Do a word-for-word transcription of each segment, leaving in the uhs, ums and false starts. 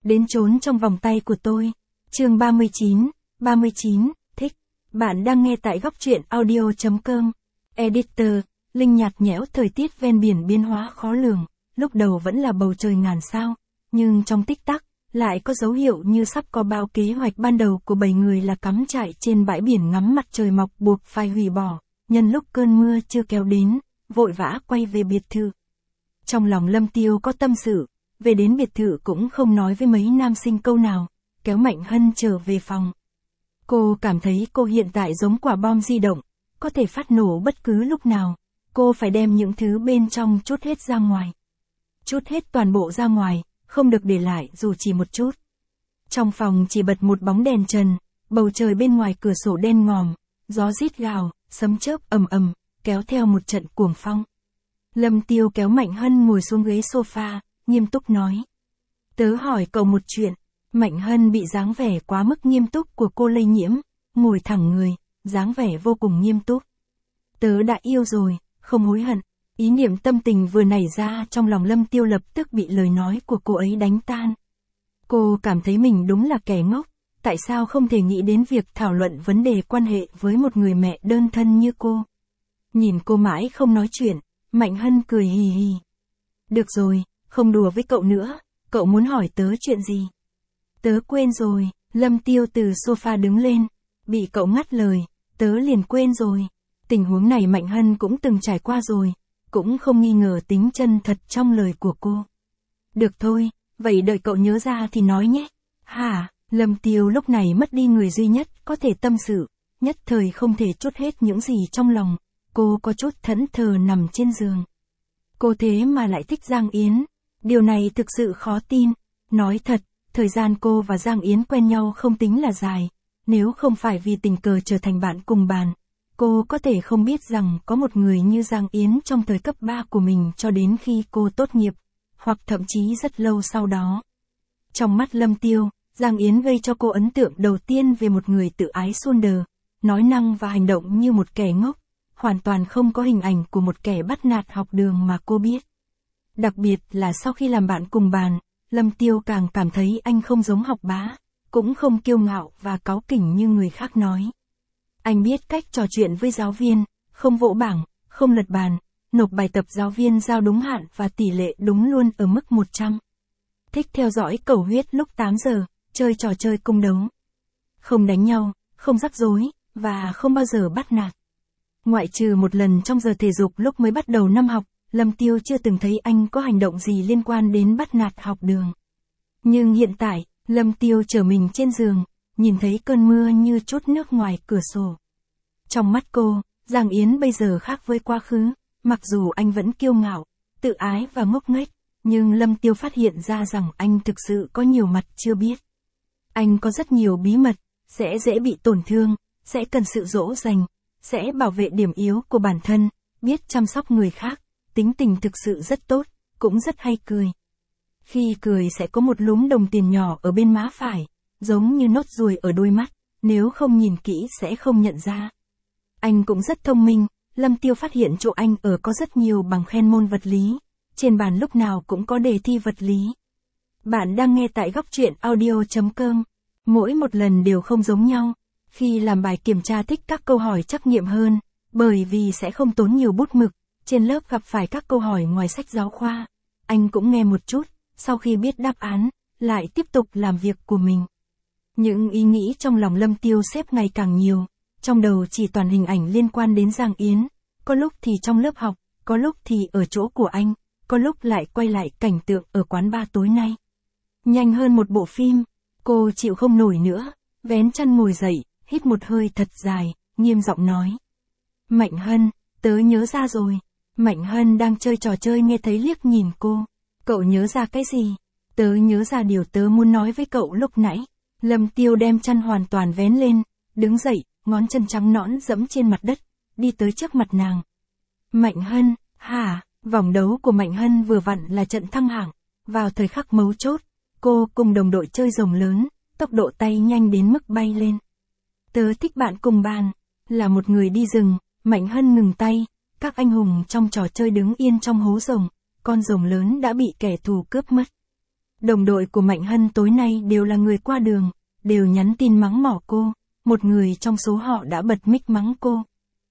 đến trốn trong vòng tay của tôi. Chương ba mươi chín, ba mươi chín, thích. Bạn đang nghe tại góc truyện audio chấm com. Editor, Linh nhạt nhẽo. Thời tiết ven biển biến hóa khó lường, lúc đầu vẫn là bầu trời ngàn sao, nhưng trong tích tắc, lại có dấu hiệu như sắp có bao kế hoạch ban đầu của bảy người là cắm trại trên bãi biển ngắm mặt trời mọc buộc phải hủy bỏ, nhân lúc cơn mưa chưa kéo đến, vội vã quay về biệt thự. Trong lòng Lâm Tiêu có tâm sự, về đến biệt thự cũng không nói với mấy nam sinh câu nào, kéo Mạnh Hân trở về phòng. Cô cảm thấy cô hiện tại giống quả bom di động, có thể phát nổ bất cứ lúc nào, cô phải đem những thứ bên trong trút hết ra ngoài. Trút hết toàn bộ ra ngoài, không được để lại dù chỉ một chút. Trong phòng chỉ bật một bóng đèn trần, bầu trời bên ngoài cửa sổ đen ngòm, gió rít gào, sấm chớp ầm ầm, kéo theo một trận cuồng phong. Lâm Tiêu kéo Mạnh Hân ngồi xuống ghế sofa, nghiêm túc nói. Tớ hỏi cậu một chuyện. Mạnh Hân bị dáng vẻ quá mức nghiêm túc của cô lây nhiễm, ngồi thẳng người, dáng vẻ vô cùng nghiêm túc. Tớ đã yêu rồi, không hối hận. Ý niệm tâm tình vừa nảy ra trong lòng Lâm Tiêu lập tức bị lời nói của cô ấy đánh tan. Cô cảm thấy mình đúng là kẻ ngốc, tại sao không thể nghĩ đến việc thảo luận vấn đề quan hệ với một người mẹ đơn thân như cô. Nhìn cô mãi không nói chuyện, Mạnh Hân cười hì hì. Được rồi, không đùa với cậu nữa, cậu muốn hỏi tớ chuyện gì? Tớ quên rồi. Lâm Tiêu từ sofa đứng lên, bị cậu ngắt lời, tớ liền quên rồi. Tình huống này Mạnh Hân cũng từng trải qua rồi, cũng không nghi ngờ tính chân thật trong lời của cô. Được thôi, vậy đợi cậu nhớ ra thì nói nhé. Hả? Lâm Tiêu lúc này mất đi người duy nhất có thể tâm sự, nhất thời không thể trút hết những gì trong lòng, cô có chút thẫn thờ nằm trên giường. Cô thế mà lại thích Giang Yến, điều này thực sự khó tin. Nói thật, thời gian cô và Giang Yến quen nhau không tính là dài, nếu không phải vì tình cờ trở thành bạn cùng bàn, cô có thể không biết rằng có một người như Giang Yến trong thời cấp ba của mình cho đến khi cô tốt nghiệp, hoặc thậm chí rất lâu sau đó. Trong mắt Lâm Tiêu, Giang Yến gây cho cô ấn tượng đầu tiên về một người tự ái suôn đờ, nói năng và hành động như một kẻ ngốc, hoàn toàn không có hình ảnh của một kẻ bắt nạt học đường mà cô biết. Đặc biệt là sau khi làm bạn cùng bàn, Lâm Tiêu càng cảm thấy anh không giống học bá, cũng không kiêu ngạo và cáu kỉnh như người khác nói. Anh biết cách trò chuyện với giáo viên, không vỗ bảng, không lật bàn, nộp bài tập giáo viên giao đúng hạn và tỷ lệ đúng luôn ở mức một trăm. Thích theo dõi cầu huyết lúc tám giờ, chơi trò chơi cung đấu. Không đánh nhau, không rắc rối, và không bao giờ bắt nạt. Ngoại trừ một lần trong giờ thể dục lúc mới bắt đầu năm học, Lâm Tiêu chưa từng thấy anh có hành động gì liên quan đến bắt nạt học đường. Nhưng hiện tại, Lâm Tiêu trở mình trên giường, nhìn thấy cơn mưa như chút nước ngoài cửa sổ. Trong mắt cô, Giang Yến bây giờ khác với quá khứ, mặc dù anh vẫn kiêu ngạo, tự ái và ngốc nghếch, nhưng Lâm Tiêu phát hiện ra rằng anh thực sự có nhiều mặt chưa biết. Anh có rất nhiều bí mật, sẽ dễ bị tổn thương, sẽ cần sự dỗ dành, sẽ bảo vệ điểm yếu của bản thân, biết chăm sóc người khác, tính tình thực sự rất tốt, cũng rất hay cười. Khi cười sẽ có một lúm đồng tiền nhỏ ở bên má phải, giống như nốt ruồi ở đôi mắt, nếu không nhìn kỹ sẽ không nhận ra. Anh cũng rất thông minh, Lâm Tiêu phát hiện chỗ anh ở có rất nhiều bằng khen môn vật lý, trên bàn lúc nào cũng có đề thi vật lý. Bạn đang nghe tại góc truyện audio chấm com, mỗi một lần đều không giống nhau. Khi làm bài kiểm tra thích các câu hỏi trắc nghiệm hơn, bởi vì sẽ không tốn nhiều bút mực, trên lớp gặp phải các câu hỏi ngoài sách giáo khoa. Anh cũng nghe một chút, sau khi biết đáp án, lại tiếp tục làm việc của mình. Những ý nghĩ trong lòng Lâm Tiêu xếp ngày càng nhiều, trong đầu chỉ toàn hình ảnh liên quan đến Giang Yến, có lúc thì trong lớp học, có lúc thì ở chỗ của anh, có lúc lại quay lại cảnh tượng ở quán bar tối nay. Nhanh hơn một bộ phim, cô chịu không nổi nữa, vén chăn ngồi dậy, hít một hơi thật dài, nghiêm giọng nói. Mạnh Hân, tớ nhớ ra rồi. Mạnh Hân đang chơi trò chơi nghe thấy liếc nhìn cô. Cậu nhớ ra cái gì? Tớ nhớ ra điều tớ muốn nói với cậu lúc nãy. Lâm Tiêu đem chăn hoàn toàn vén lên, đứng dậy, ngón chân trắng nõn dẫm trên mặt đất, đi tới trước mặt nàng. Mạnh Hân, hả? Vòng đấu của Mạnh Hân vừa vặn là trận thăng hạng, vào thời khắc mấu chốt, cô cùng đồng đội chơi rồng lớn, tốc độ tay nhanh đến mức bay lên. Tớ thích bạn cùng bàn, là một người đi rừng, Mạnh Hân ngừng tay, các anh hùng trong trò chơi đứng yên trong hố rồng, con rồng lớn đã bị kẻ thù cướp mất. Đồng đội của Mạnh Hân tối nay đều là người qua đường, đều nhắn tin mắng mỏ cô, một người trong số họ đã bật mic mắng cô.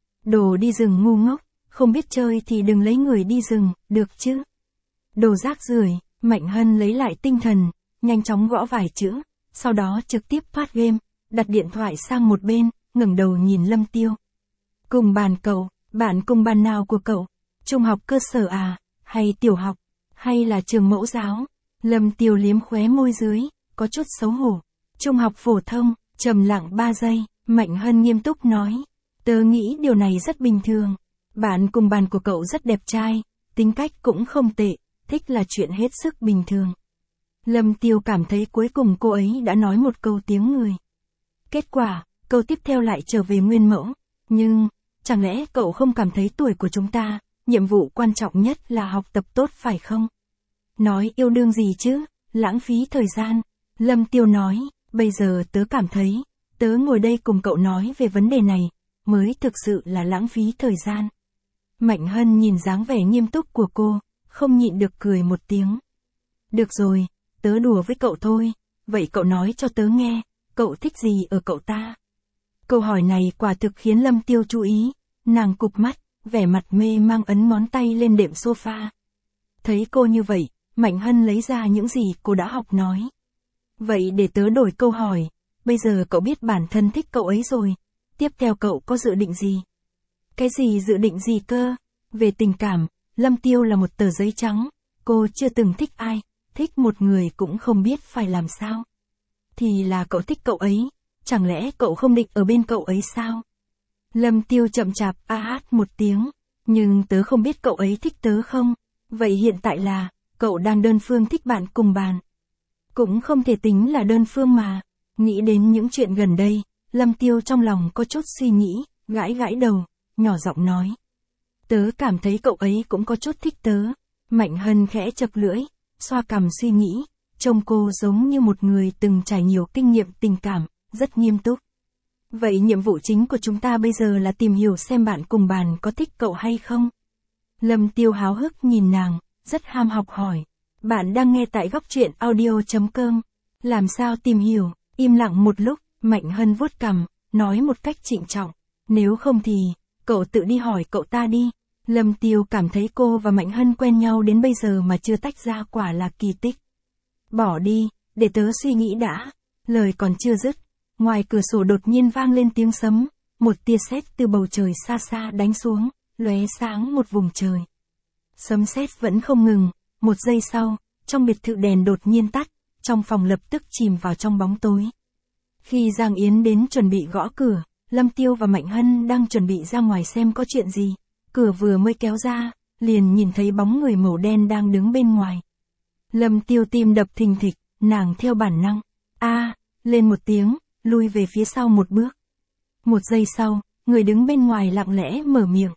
Đồ đi rừng ngu ngốc, không biết chơi thì đừng lấy người đi rừng, được chứ? Đồ rác rưởi. Mạnh Hân lấy lại tinh thần, nhanh chóng gõ vài chữ, sau đó trực tiếp thoát game, đặt điện thoại sang một bên, ngẩng đầu nhìn Lâm Tiêu. Cùng bàn cậu, bạn cùng bàn nào của cậu? Trung học cơ sở à, hay tiểu học, hay là trường mẫu giáo? Lâm Tiêu liếm khóe môi dưới, có chút xấu hổ. Trung học phổ thông, trầm lặng ba giây, Mạnh Hân nghiêm túc nói. Tớ nghĩ điều này rất bình thường. Bạn cùng bàn của cậu rất đẹp trai, tính cách cũng không tệ, thích là chuyện hết sức bình thường. Lâm Tiêu cảm thấy cuối cùng cô ấy đã nói một câu tiếng người. Kết quả, câu tiếp theo lại trở về nguyên mẫu. Nhưng, chẳng lẽ cậu không cảm thấy tuổi của chúng ta, nhiệm vụ quan trọng nhất là học tập tốt phải không? Nói yêu đương gì chứ, lãng phí thời gian. Lâm Tiêu nói, bây giờ tớ cảm thấy, tớ ngồi đây cùng cậu nói về vấn đề này, mới thực sự là lãng phí thời gian. Mạnh Hân nhìn dáng vẻ nghiêm túc của cô, không nhịn được cười một tiếng. Được rồi, tớ đùa với cậu thôi, vậy cậu nói cho tớ nghe, cậu thích gì ở cậu ta? Câu hỏi này quả thực khiến Lâm Tiêu chú ý, nàng cụp mắt, vẻ mặt mê mang ấn ngón tay lên đệm sofa. Thấy cô như vậy, Mạnh Hân lấy ra những gì cô đã học nói. Vậy để tớ đổi câu hỏi, bây giờ cậu biết bản thân thích cậu ấy rồi, tiếp theo cậu có dự định gì? Cái gì dự định gì cơ? Về tình cảm, Lâm Tiêu là một tờ giấy trắng, cô chưa từng thích ai, thích một người cũng không biết phải làm sao. Thì là cậu thích cậu ấy, chẳng lẽ cậu không định ở bên cậu ấy sao? Lâm Tiêu chậm chạp a át một tiếng, nhưng tớ không biết cậu ấy thích tớ không, vậy hiện tại là, cậu đang đơn phương thích bạn cùng bàn. Cũng không thể tính là đơn phương mà, nghĩ đến những chuyện gần đây, Lâm Tiêu trong lòng có chút suy nghĩ, gãi gãi đầu, nhỏ giọng nói. Tớ cảm thấy cậu ấy cũng có chút thích tớ. Mạnh Hân khẽ chật lưỡi, xoa cằm suy nghĩ, trông cô giống như một người từng trải nhiều kinh nghiệm tình cảm, rất nghiêm túc. Vậy nhiệm vụ chính của chúng ta bây giờ là tìm hiểu xem bạn cùng bàn có thích cậu hay không? Lâm Tiêu háo hức nhìn nàng, rất ham học hỏi. Bạn đang nghe tại góc truyện audio chấm com. Làm sao tìm hiểu? Im lặng một lúc, Mạnh Hân vuốt cằm, nói một cách trịnh trọng. Nếu không thì, cậu tự đi hỏi cậu ta đi. Lâm Tiêu cảm thấy cô và Mạnh Hân quen nhau đến bây giờ mà chưa tách ra quả là kỳ tích. Bỏ đi, để tớ suy nghĩ đã. Lời còn chưa dứt, ngoài cửa sổ đột nhiên vang lên tiếng sấm, một tia sét từ bầu trời xa xa đánh xuống, lóe sáng một vùng trời. Sấm sét vẫn không ngừng, một giây sau, trong biệt thự đèn đột nhiên tắt, trong phòng lập tức chìm vào trong bóng tối. Khi Giang Yến đến chuẩn bị gõ cửa, Lâm Tiêu và Mạnh Hân đang chuẩn bị ra ngoài xem có chuyện gì. Cửa vừa mới kéo ra, liền nhìn thấy bóng người màu đen đang đứng bên ngoài. Lâm Tiêu tim đập thình thịch, nàng theo bản năng, a, lên một tiếng, lui về phía sau một bước. Một giây sau, người đứng bên ngoài lặng lẽ mở miệng.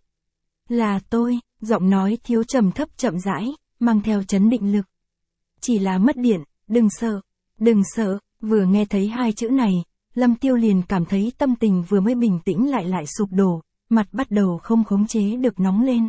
Là tôi, giọng nói thiếu trầm thấp chậm rãi, mang theo chấn định lực. Chỉ là mất điện, đừng sợ, đừng sợ, vừa nghe thấy hai chữ này, Lâm Tiêu liền cảm thấy tâm tình vừa mới bình tĩnh lại lại sụp đổ, mặt bắt đầu không khống chế được nóng lên.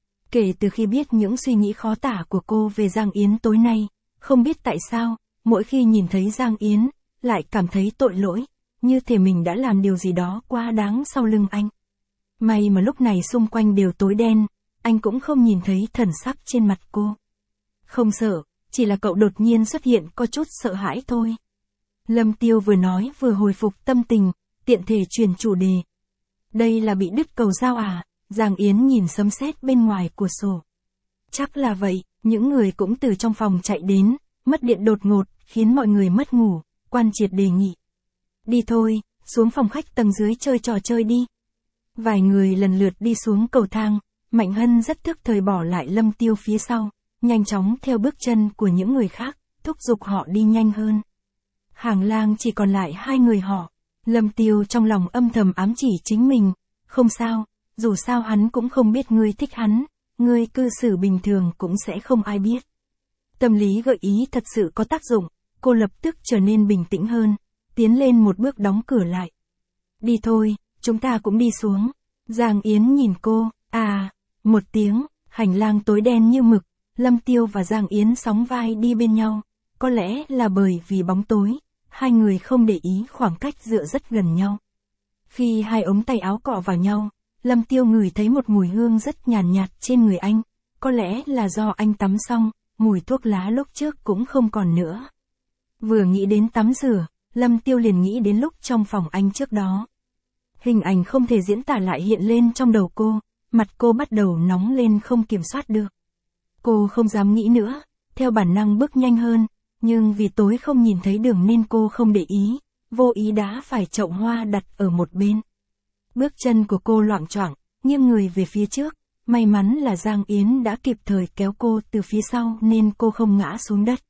Kể từ khi biết những suy nghĩ khó tả của cô về Giang Yến tối nay, không biết tại sao, mỗi khi nhìn thấy Giang Yến, lại cảm thấy tội lỗi, như thể mình đã làm điều gì đó quá đáng sau lưng anh. May mà lúc này xung quanh đều tối đen, anh cũng không nhìn thấy thần sắc trên mặt cô. Không sợ, chỉ là cậu đột nhiên xuất hiện có chút sợ hãi thôi. Lâm Tiêu vừa nói vừa hồi phục tâm tình, tiện thể chuyển chủ đề. Đây là bị đứt cầu dao à? Giang Yến nhìn sấm sét bên ngoài cửa sổ. Chắc là vậy, những người cũng từ trong phòng chạy đến, mất điện đột ngột, khiến mọi người mất ngủ, Quan Triệt đề nghị. Đi thôi, xuống phòng khách tầng dưới chơi trò chơi đi. Vài người lần lượt đi xuống cầu thang, Mạnh Hân rất thức thời bỏ lại Lâm Tiêu phía sau, nhanh chóng theo bước chân của những người khác, thúc giục họ đi nhanh hơn. Hàng lang chỉ còn lại hai người họ. Lâm Tiêu trong lòng âm thầm ám chỉ chính mình, không sao, dù sao hắn cũng không biết ngươi thích hắn, ngươi cư xử bình thường cũng sẽ không ai biết. Tâm lý gợi ý thật sự có tác dụng, cô lập tức trở nên bình tĩnh hơn, tiến lên một bước đóng cửa lại. Đi thôi, chúng ta cũng đi xuống. Giang Yến nhìn cô, à, một tiếng, hành lang tối đen như mực, Lâm Tiêu và Giang Yến sóng vai đi bên nhau, có lẽ là bởi vì bóng tối, hai người không để ý khoảng cách dựa rất gần nhau. Khi hai ống tay áo cọ vào nhau, Lâm Tiêu ngửi thấy một mùi hương rất nhàn nhạt, nhạt trên người anh, có lẽ là do anh tắm xong, mùi thuốc lá lúc trước cũng không còn nữa. Vừa nghĩ đến tắm rửa, Lâm Tiêu liền nghĩ đến lúc trong phòng anh trước đó. Hình ảnh không thể diễn tả lại hiện lên trong đầu cô, mặt cô bắt đầu nóng lên không kiểm soát được. Cô không dám nghĩ nữa, theo bản năng bước nhanh hơn, nhưng vì tối không nhìn thấy đường nên cô không để ý, vô ý đá phải chậu hoa đặt ở một bên. Bước chân của cô loạng choạng, nghiêng người về phía trước, may mắn là Giang Yến đã kịp thời kéo cô từ phía sau nên cô không ngã xuống đất.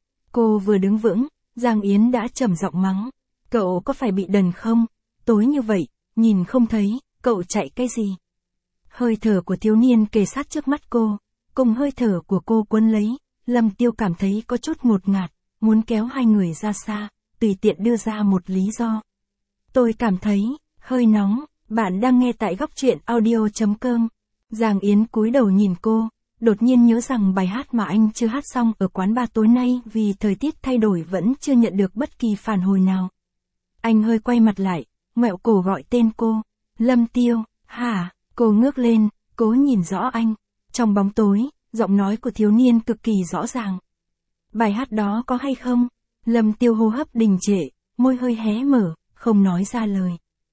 Cô vừa đứng vững, Giang Yến đã trầm giọng mắng, cậu có phải bị đần không, tối như vậy, nhìn không thấy, cậu chạy cái gì? Hơi thở của thiếu niên kề sát trước mắt cô, cùng hơi thở của cô quấn lấy, Lâm Tiêu cảm thấy có chút ngột ngạt, muốn kéo hai người ra xa, tùy tiện đưa ra một lý do. Tôi cảm thấy, hơi nóng, bạn đang nghe tại góc truyện audio chấm com. Giang Yến cúi đầu nhìn cô, đột nhiên nhớ rằng bài hát mà anh chưa hát xong ở quán bar tối nay vì thời tiết thay đổi vẫn chưa nhận được bất kỳ phản hồi nào. Anh hơi quay mặt lại, ngoẹo cổ gọi tên cô, Lâm Tiêu, hả? Cô ngước lên, cố nhìn rõ anh. Trong bóng tối, giọng nói của thiếu niên cực kỳ rõ ràng. Bài hát đó có hay không? Lâm Tiêu hô hấp đình trệ, môi hơi hé mở, không nói ra lời.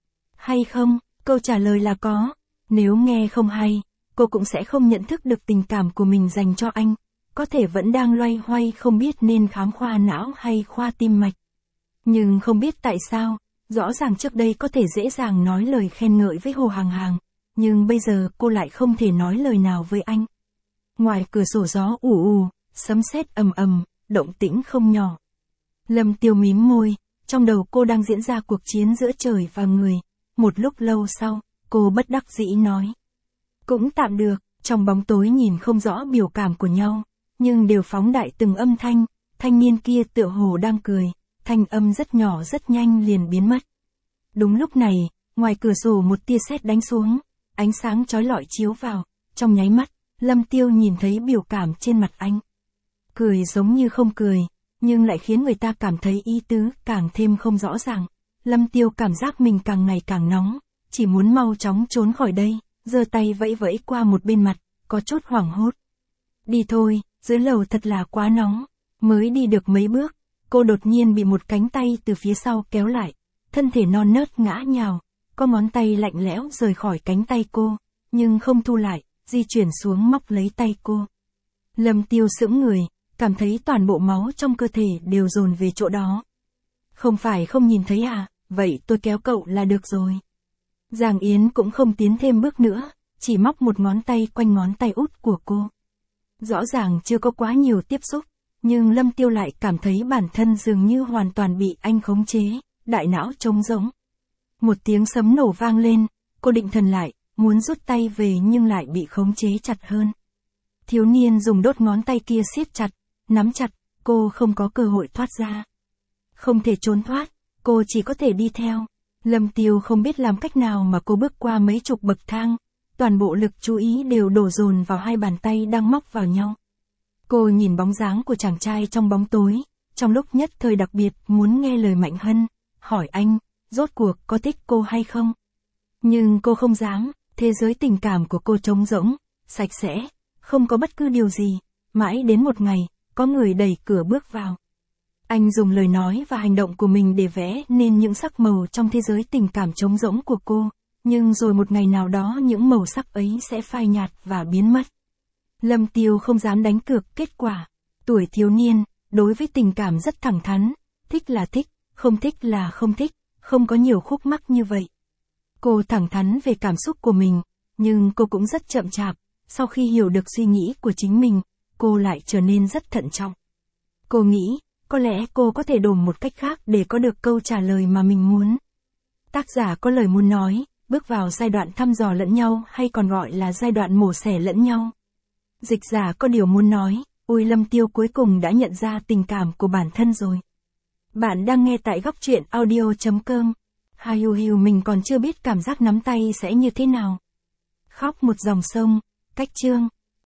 Hay không? Câu trả lời là có. Nếu nghe không hay, cô cũng sẽ không nhận thức được tình cảm của mình dành cho anh. Có thể vẫn đang loay hoay không biết nên khám khoa não hay khoa tim mạch. Nhưng không biết tại sao, rõ ràng trước đây có thể dễ dàng nói lời khen ngợi với Hồ Hàng Hàng. Nhưng bây giờ cô lại không thể nói lời nào với anh. Ngoài cửa sổ gió ù ù, sấm sét ầm ầm, động tĩnh không nhỏ. Lâm Tiêu mím môi, trong đầu cô đang diễn ra cuộc chiến giữa trời và người. Một lúc lâu sau, cô bất đắc dĩ nói. Cũng tạm được, trong bóng tối nhìn không rõ biểu cảm của nhau, nhưng đều phóng đại từng âm thanh, thanh niên kia tựa hồ đang cười, thanh âm rất nhỏ rất nhanh liền biến mất. Đúng lúc này, ngoài cửa sổ một tia sét đánh xuống, ánh sáng chói lọi chiếu vào, trong nháy mắt, Lâm Tiêu nhìn thấy biểu cảm trên mặt anh. Cười giống như không cười, nhưng lại khiến người ta cảm thấy ý tứ càng thêm không rõ ràng. Lâm Tiêu cảm giác mình càng ngày càng nóng, chỉ muốn mau chóng trốn khỏi đây, giơ tay vẫy vẫy qua một bên mặt, có chút hoảng hốt. Đi thôi, dưới lầu thật là quá nóng. Mới đi được mấy bước, cô đột nhiên bị một cánh tay từ phía sau kéo lại, thân thể non nớt ngã nhào, có ngón tay lạnh lẽo rời khỏi cánh tay cô, nhưng không thu lại, di chuyển xuống móc lấy tay cô. Lâm Tiêu sững người, cảm thấy toàn bộ máu trong cơ thể đều dồn về chỗ đó. Không phải không nhìn thấy à, vậy tôi kéo cậu là được rồi. Giang Yến cũng không tiến thêm bước nữa, chỉ móc một ngón tay quanh ngón tay út của cô. Rõ ràng chưa có quá nhiều tiếp xúc, nhưng Lâm Tiêu lại cảm thấy bản thân dường như hoàn toàn bị anh khống chế, đại não trống rỗng. Một tiếng sấm nổ vang lên, cô định thần lại, muốn rút tay về nhưng lại bị khống chế chặt hơn. Thiếu niên dùng đốt ngón tay kia siết chặt, nắm chặt, cô không có cơ hội thoát ra. Không thể trốn thoát, cô chỉ có thể đi theo. Lâm Tiêu không biết làm cách nào mà cô bước qua mấy chục bậc thang, toàn bộ lực chú ý đều đổ dồn vào hai bàn tay đang móc vào nhau. Cô nhìn bóng dáng của chàng trai trong bóng tối, trong lúc nhất thời đặc biệt muốn nghe lời Mạnh Hân, hỏi anh, rốt cuộc có thích cô hay không? Nhưng cô không dám, thế giới tình cảm của cô trống rỗng, sạch sẽ, không có bất cứ điều gì, mãi đến một ngày, có người đẩy cửa bước vào. Anh dùng lời nói và hành động của mình để vẽ nên những sắc màu trong thế giới tình cảm trống rỗng của cô, nhưng rồi một ngày nào đó những màu sắc ấy sẽ phai nhạt và biến mất. Lâm Tiêu không dám đánh cược kết quả. Tuổi thiếu niên, đối với tình cảm rất thẳng thắn, thích là thích, không thích là không thích, không có nhiều khúc mắc như vậy. Cô thẳng thắn về cảm xúc của mình, nhưng cô cũng rất chậm chạp, sau khi hiểu được suy nghĩ của chính mình, cô lại trở nên rất thận trọng. Cô nghĩ, có lẽ cô có thể đổi một cách khác để có được câu trả lời mà mình muốn. Tác giả có lời muốn nói, bước vào giai đoạn thăm dò lẫn nhau hay còn gọi là giai đoạn mổ xẻ lẫn nhau. Dịch giả có điều muốn nói, ôi Lâm Tiêu cuối cùng đã nhận ra tình cảm của bản thân rồi. Bạn đang nghe tại góc truyện audio chấm com. Hà hiu hiu mình còn chưa biết cảm giác nắm tay sẽ như thế nào. Khóc một dòng sông, cách chương.